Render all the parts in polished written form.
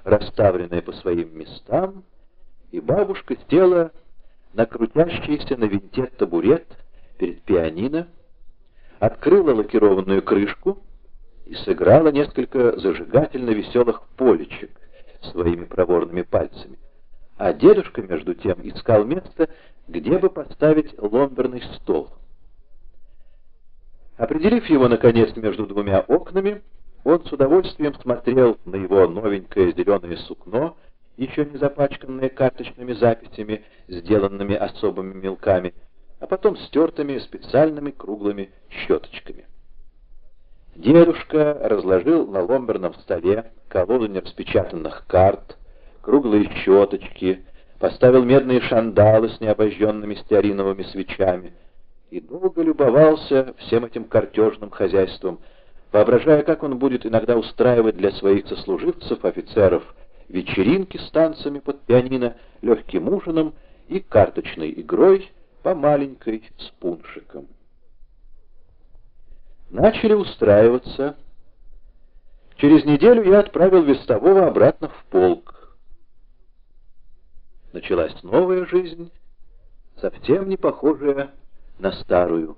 расставленные по своим местам, и бабушка села на крутящийся на винте табурет перед пианино, открыла лакированную крышку и сыграла несколько зажигательно веселых полечек своими проворными пальцами. А дедушка, между тем, искал место, где бы поставить ломберный стол. Определив его, наконец, между двумя окнами, он с удовольствием смотрел на его новенькое зеленое сукно, еще не запачканное карточными записями, сделанными особыми мелками, а потом стертыми специальными круглыми щеточками. Дедушка разложил на ломберном столе колоду нераспечатанных карт, круглые щеточки, поставил медные шандалы с необожженными стеариновыми свечами и долго любовался всем этим картежным хозяйством, воображая, как он будет иногда устраивать для своих сослуживцев, офицеров, вечеринки с танцами под пианино, легким ужином и карточной игрой по маленькой с пуншиком. Начали устраиваться. Через неделю я отправил вестового обратно в полк. Началась новая жизнь, совсем не похожая на старую.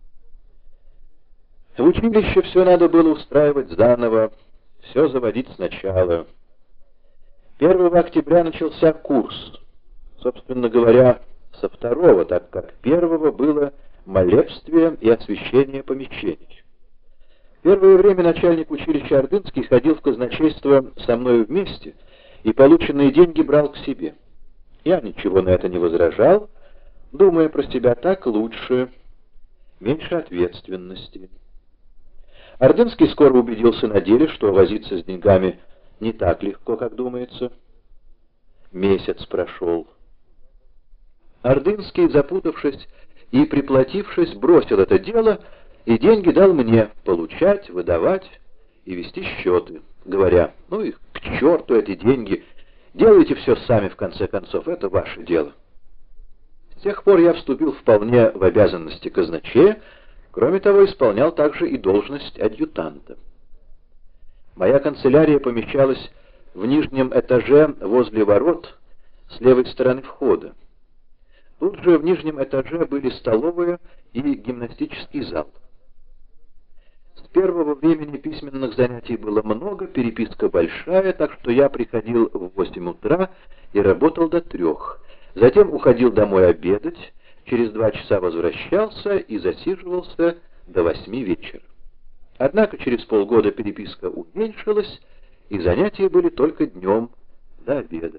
В училище все надо было устраивать заново, все заводить сначала. 1 октября начался курс, собственно говоря, со 2, так как 1 было молебствие и освящение помещений. Первое время начальник училища Ордынский ходил в казначейство со мною вместе и полученные деньги брал к себе. Я ничего на это не возражал, думая про себя: так лучше, меньше ответственности. Ордынский скоро убедился на деле, что возиться с деньгами не так легко, как думается. Месяц прошел. Ордынский, запутавшись и приплатившись, бросил это дело и деньги дал мне получать, выдавать и вести счеты, говоря: ну и к черту эти деньги, делайте все сами, в конце концов, это ваше дело. С тех пор я вступил вполне в обязанности казначея, кроме того, исполнял также и должность адъютанта. Моя канцелярия помещалась в нижнем этаже возле ворот с левой стороны входа. Тут же в нижнем этаже были столовая и гимнастический зал. С первого времени письменных занятий было много, переписка большая, так что я приходил в 8 утра и работал до 3. Затем уходил домой обедать, через 2 часа возвращался и засиживался до 8 вечера. Однако через полгода переписка уменьшилась, и занятия были только днем до обеда.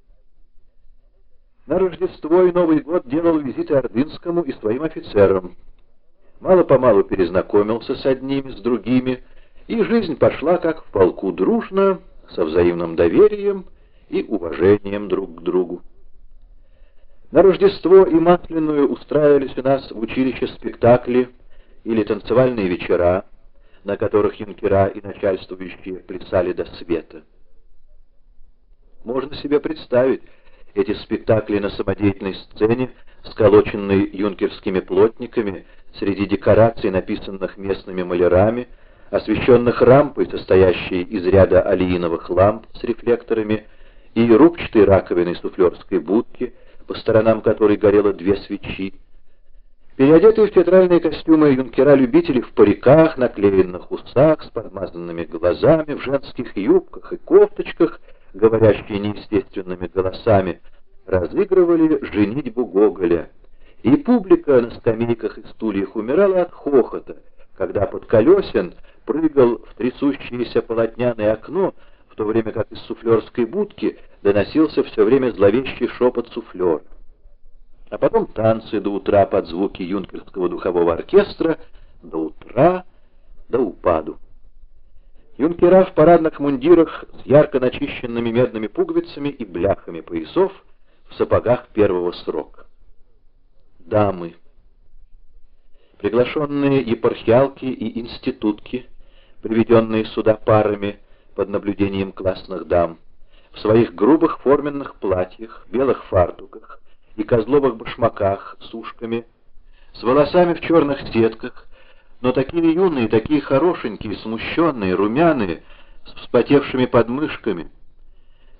На Рождество и Новый год делал визиты Ордынскому и своим офицерам. Мало-помалу перезнакомился с одними, с другими, и жизнь пошла, как в полку, дружно, со взаимным доверием и уважением друг к другу. На Рождество и Масленую устраивались у нас в училище спектакли или танцевальные вечера, на которых юнкера и начальствующие плясали до света. Можно себе представить эти спектакли на самодеятельной сцене, сколоченной юнкерскими плотниками, среди декораций, написанных местными малярами, освещенных рампой, состоящей из ряда алииновых ламп с рефлекторами, и рубчатой раковиной суфлерской будки, по сторонам которой горело 2 свечи. Переодетые в театральные костюмы юнкера-любители в париках, наклеенных усах, с подмазанными глазами, в женских юбках и кофточках, говорящие неестественными голосами, разыгрывали женитьбу Гоголя. И публика на скамейках и стульях умирала от хохота, когда Подколесин прыгал в трясущееся полотняное окно, в то время как из суфлерской будки доносился все время зловещий шепот суфлера. А потом танцы до утра под звуки юнкерского духового оркестра, до утра, до упаду. Юнкера в парадных мундирах с ярко начищенными медными пуговицами и бляхами поясов, в сапогах 1 срока. Дамы. Приглашенные епархиалки и институтки, приведенные сюда парами под наблюдением классных дам, в своих грубых форменных платьях, белых фартуках и козловых башмаках с ушками, с волосами в черных сетках, но такие юные, такие хорошенькие, смущенные, румяные, с вспотевшими подмышками.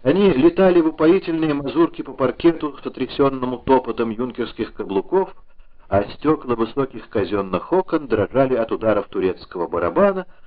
Они летали в упоительные мазурки по паркету, сотрясенному топотом юнкерских каблуков, а стекла высоких казенных окон дрожали от ударов турецкого барабана,